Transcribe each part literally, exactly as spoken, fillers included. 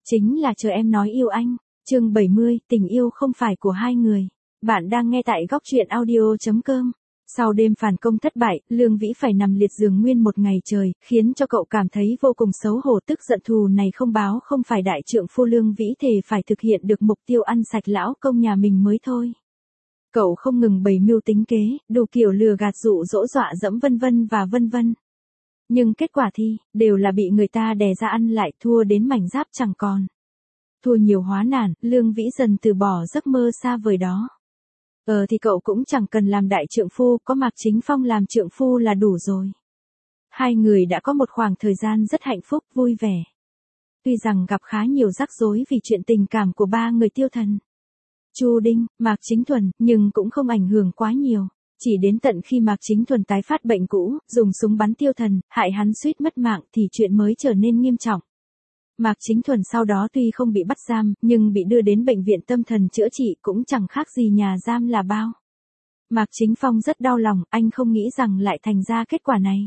Chính là chờ em nói yêu anh. Chương bảy mươi, tình yêu không phải của hai người. Bạn đang nghe tại góc truyện audio chấm com. Sau đêm phản công thất bại, Lương Vĩ phải nằm liệt giường nguyên một ngày trời, khiến cho cậu cảm thấy vô cùng xấu hổ, tức giận thù này không báo không phải đại trượng phu. Lương Vĩ thề phải thực hiện được mục tiêu ăn sạch lão công nhà mình mới thôi. Cậu không ngừng bày mưu tính kế, đủ kiểu lừa gạt dụ dỗ dọa dẫm vân vân và vân vân. Nhưng kết quả thì, đều là bị người ta đè ra ăn lại, thua đến mảnh giáp chẳng còn. Thua nhiều hóa nản, Lương Vĩ dần từ bỏ giấc mơ xa vời đó. Ờ thì cậu cũng chẳng cần làm đại trượng phu, có Mạc Chính Phong làm trượng phu là đủ rồi. Hai người đã có một khoảng thời gian rất hạnh phúc, vui vẻ. Tuy rằng gặp khá nhiều rắc rối vì chuyện tình cảm của ba người Tiêu Thần, Chu Đinh, Mạc Chính Thuần, nhưng cũng không ảnh hưởng quá nhiều. Chỉ đến tận khi Mạc Chính Thuần tái phát bệnh cũ, dùng súng bắn Tiêu Thần, hại hắn suýt mất mạng thì chuyện mới trở nên nghiêm trọng. Mạc Chính Thuần sau đó tuy không bị bắt giam, nhưng bị đưa đến bệnh viện tâm thần chữa trị, cũng chẳng khác gì nhà giam là bao. Mạc Chính Phong rất đau lòng, anh không nghĩ rằng lại thành ra kết quả này.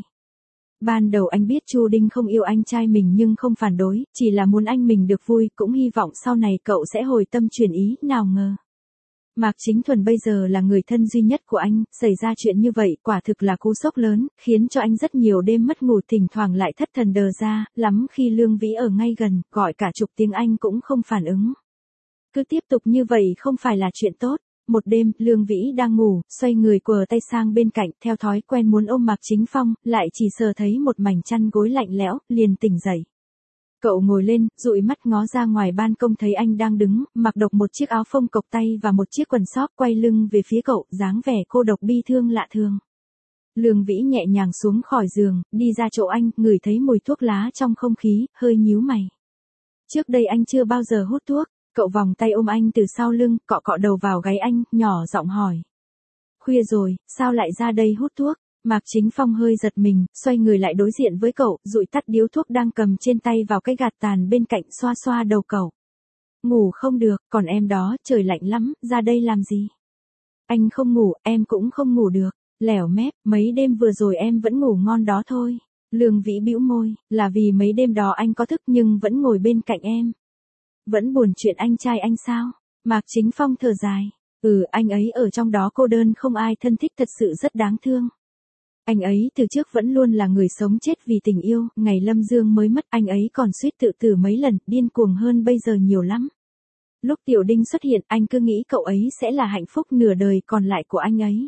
Ban đầu anh biết Chu Đinh không yêu anh trai mình nhưng không phản đối, chỉ là muốn anh mình được vui, cũng hy vọng sau này cậu sẽ hồi tâm chuyển ý, nào ngờ. Mạc Chính Thuần bây giờ là người thân duy nhất của anh, xảy ra chuyện như vậy quả thực là cú sốc lớn, khiến cho anh rất nhiều đêm mất ngủ, thỉnh thoảng lại thất thần đờ ra, lắm khi Lương Vĩ ở ngay gần, gọi cả chục tiếng anh cũng không phản ứng. Cứ tiếp tục như vậy không phải là chuyện tốt. Một đêm, Lương Vĩ đang ngủ, xoay người quờ tay sang bên cạnh, theo thói quen muốn ôm Mạc Chính Phong, lại chỉ sờ thấy một mảnh chăn gối lạnh lẽo, liền tỉnh dậy. Cậu ngồi lên, dụi mắt ngó ra ngoài ban công thấy anh đang đứng, mặc độc một chiếc áo phông cộc tay và một chiếc quần sót, quay lưng về phía cậu, dáng vẻ cô độc bi thương lạ thường. Lương Vĩ nhẹ nhàng xuống khỏi giường, đi ra chỗ anh, ngửi thấy mùi thuốc lá trong không khí, hơi nhíu mày. Trước đây anh chưa bao giờ hút thuốc, cậu vòng tay ôm anh từ sau lưng, cọ cọ đầu vào gáy anh, nhỏ giọng hỏi. Khuya rồi, sao lại ra đây hút thuốc? Mạc Chính Phong hơi giật mình, xoay người lại đối diện với cậu, dụi tắt điếu thuốc đang cầm trên tay vào cái gạt tàn bên cạnh, xoa xoa đầu cậu. Ngủ không được, còn em đó, trời lạnh lắm, ra đây làm gì? Anh không ngủ, em cũng không ngủ được. Lẻo mép, mấy đêm vừa rồi em vẫn ngủ ngon đó thôi. Lương Vĩ bĩu môi, là vì mấy đêm đó anh có thức nhưng vẫn ngồi bên cạnh em. Vẫn buồn chuyện anh trai anh sao? Mạc Chính Phong thở dài. Ừ, anh ấy ở trong đó cô đơn không ai thân thích, thật sự rất đáng thương. Anh ấy từ trước vẫn luôn là người sống chết vì tình yêu, ngày Lâm Dương mới mất anh ấy còn suýt tự tử mấy lần, điên cuồng hơn bây giờ nhiều lắm. Lúc Tiểu Đinh xuất hiện anh cứ nghĩ cậu ấy sẽ là hạnh phúc nửa đời còn lại của anh ấy.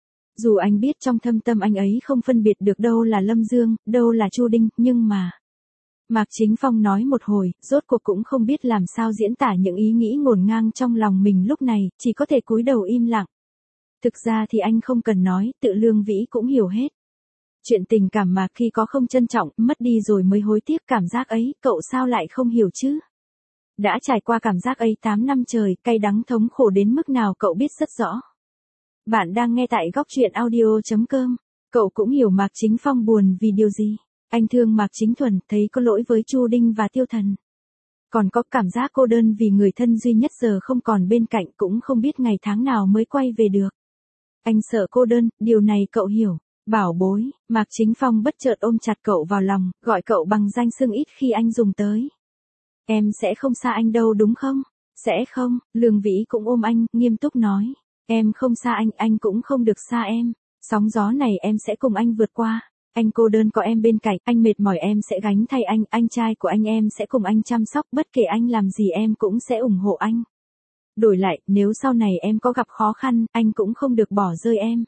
Dù anh biết trong thâm tâm anh ấy không phân biệt được đâu là Lâm Dương, đâu là Chu Đinh, nhưng mà... Mạc Chính Phong nói một hồi, rốt cuộc cũng không biết làm sao diễn tả những ý nghĩ ngổn ngang trong lòng mình lúc này, chỉ có thể cúi đầu im lặng. Thực ra thì anh không cần nói, tự Lương Vĩ cũng hiểu hết. Chuyện tình cảm mà khi có không trân trọng, mất đi rồi mới hối tiếc, cảm giác ấy, cậu sao lại không hiểu chứ? Đã trải qua cảm giác ấy tám năm trời, cay đắng thống khổ đến mức nào cậu biết rất rõ. Bạn đang nghe tại góc truyện audio chấm com. Cậu cũng hiểu Mạc Chính Phong buồn vì điều gì. Anh thương Mạc Chính Thuần, thấy có lỗi với Chu Đinh và Tiêu Thần. Còn có cảm giác cô đơn vì người thân duy nhất giờ không còn bên cạnh, cũng không biết ngày tháng nào mới quay về được. Anh sợ cô đơn, điều này cậu hiểu. Bảo bối, Mạc Chính Phong bất chợt ôm chặt cậu vào lòng, gọi cậu bằng danh xưng ít khi anh dùng tới. Em sẽ không xa anh đâu đúng không? Sẽ không, Lương Vĩ cũng ôm anh, nghiêm túc nói. Em không xa anh, anh cũng không được xa em. Sóng gió này em sẽ cùng anh vượt qua. Anh cô đơn có em bên cạnh, anh mệt mỏi em sẽ gánh thay anh, anh trai của anh em sẽ cùng anh chăm sóc, bất kể anh làm gì em cũng sẽ ủng hộ anh. Đổi lại, nếu sau này em có gặp khó khăn, anh cũng không được bỏ rơi em.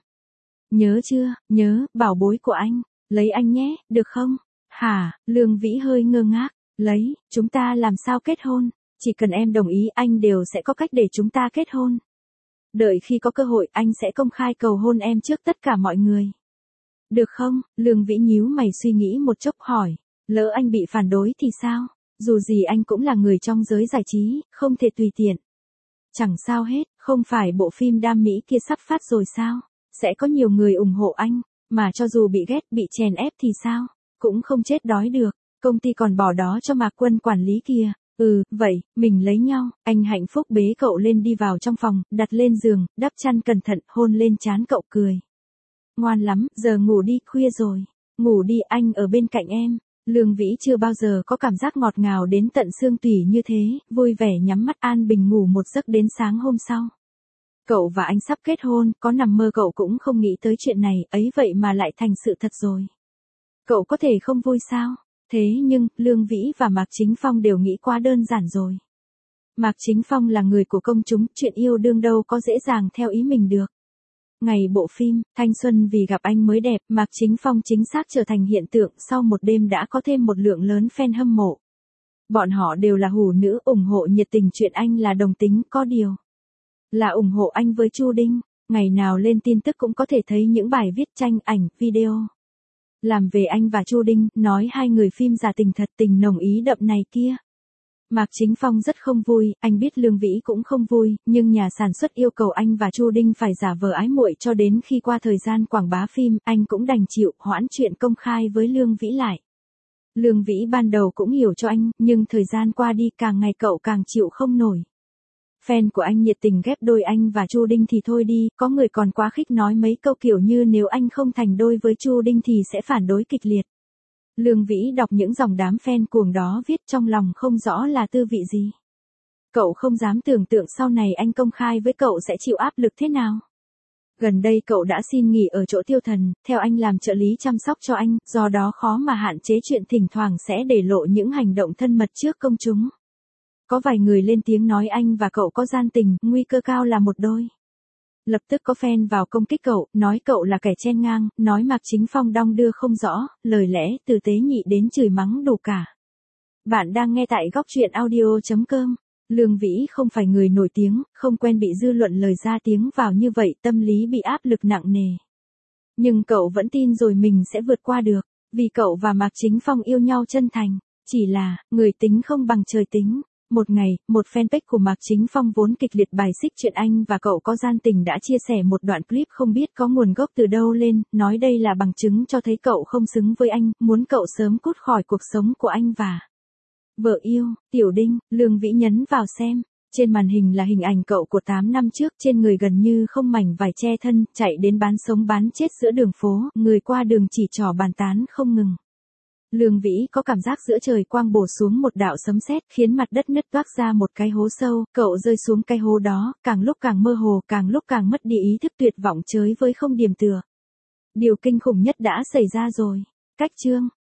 Nhớ chưa, nhớ, bảo bối của anh, lấy anh nhé, được không? Hả, Lương Vĩ hơi ngơ ngác, lấy, chúng ta làm sao kết hôn? Chỉ cần em đồng ý anh đều sẽ có cách để chúng ta kết hôn. Đợi khi có cơ hội anh sẽ công khai cầu hôn em trước tất cả mọi người. Được không? Lương Vĩ nhíu mày suy nghĩ một chốc hỏi, lỡ anh bị phản đối thì sao? Dù gì anh cũng là người trong giới giải trí, không thể tùy tiện. Chẳng sao hết, không phải bộ phim đam mỹ kia sắp phát rồi sao? Sẽ có nhiều người ủng hộ anh, mà cho dù bị ghét, bị chèn ép thì sao? Cũng không chết đói được, công ty còn bỏ đó cho Mạc Quân quản lý kìa. Ừ, vậy, mình lấy nhau. Anh hạnh phúc bế cậu lên đi vào trong phòng, đặt lên giường, đắp chăn cẩn thận, hôn lên trán cậu cười. Ngoan lắm, giờ ngủ đi, khuya rồi. Ngủ đi, anh ở bên cạnh em. Lương Vĩ chưa bao giờ có cảm giác ngọt ngào đến tận xương tủy như thế, vui vẻ nhắm mắt an bình ngủ một giấc đến sáng hôm sau. Cậu và anh sắp kết hôn, có nằm mơ cậu cũng không nghĩ tới chuyện này, ấy vậy mà lại thành sự thật rồi. Cậu có thể không vui sao? Thế nhưng, Lương Vĩ và Mạc Chính Phong đều nghĩ quá đơn giản rồi. Mạc Chính Phong là người của công chúng, chuyện yêu đương đâu có dễ dàng theo ý mình được. Ngày bộ phim, Thanh Xuân vì gặp anh mới đẹp, Mạc Chính Phong chính xác trở thành hiện tượng, sau một đêm đã có thêm một lượng lớn fan hâm mộ. Bọn họ đều là hủ nữ, ủng hộ nhiệt tình chuyện anh là đồng tính, có điều là ủng hộ anh với Chu Đinh. Ngày nào lên tin tức cũng có thể thấy những bài viết tranh, ảnh, video làm về anh và Chu Đinh, nói hai người phim giả tình thật, tình nồng ý đậm này kia. Mạc Chính Phong rất không vui, anh biết Lương Vĩ cũng không vui, nhưng nhà sản xuất yêu cầu anh và Chu Đinh phải giả vờ ái muội cho đến khi qua thời gian quảng bá phim, anh cũng đành chịu, hoãn chuyện công khai với Lương Vĩ lại. Lương Vĩ ban đầu cũng hiểu cho anh, nhưng thời gian qua đi càng ngày cậu càng chịu không nổi. Fan của anh nhiệt tình ghép đôi anh và Chu Đinh thì thôi đi, có người còn quá khích nói mấy câu kiểu như nếu anh không thành đôi với Chu Đinh thì sẽ phản đối kịch liệt. Lương Vĩ đọc những dòng đám fan cuồng đó viết trong lòng không rõ là tư vị gì. Cậu không dám tưởng tượng sau này anh công khai với cậu sẽ chịu áp lực thế nào. Gần đây cậu đã xin nghỉ ở chỗ Tiêu Thần, theo anh làm trợ lý chăm sóc cho anh, do đó khó mà hạn chế chuyện thỉnh thoảng sẽ để lộ những hành động thân mật trước công chúng. Có vài người lên tiếng nói anh và cậu có gian tình, nguy cơ cao là một đôi. Lập tức có fan vào công kích cậu, nói cậu là kẻ chen ngang, nói Mạc Chính Phong đong đưa không rõ, lời lẽ từ tế nhị đến chửi mắng đủ cả. Bạn đang nghe tại góc truyện audio chấm com. Lương Vĩ không phải người nổi tiếng, không quen bị dư luận lời ra tiếng vào như vậy, tâm lý bị áp lực nặng nề. Nhưng cậu vẫn tin rồi mình sẽ vượt qua được, vì cậu và Mạc Chính Phong yêu nhau chân thành. Chỉ là, người tính không bằng trời tính. Một ngày, một fanpage của Mạc Chính Phong vốn kịch liệt bài xích chuyện anh và cậu có gian tình đã chia sẻ một đoạn clip không biết có nguồn gốc từ đâu lên, nói đây là bằng chứng cho thấy cậu không xứng với anh, muốn cậu sớm cút khỏi cuộc sống của anh và vợ yêu, Tiểu Đinh. Lương Vĩ nhấn vào xem. Trên màn hình là hình ảnh cậu của tám năm trước, trên người gần như không mảnh vải che thân, chạy đến bán sống bán chết giữa đường phố, người qua đường chỉ trỏ bàn tán không ngừng. Lương Vĩ có cảm giác giữa trời quang bổ xuống một đạo sấm sét, khiến mặt đất nứt toác ra một cái hố sâu, cậu rơi xuống cái hố đó, càng lúc càng mơ hồ, càng lúc càng mất đi ý thức, tuyệt vọng chới với không điểm tựa. Điều kinh khủng nhất đã xảy ra rồi. Cách chương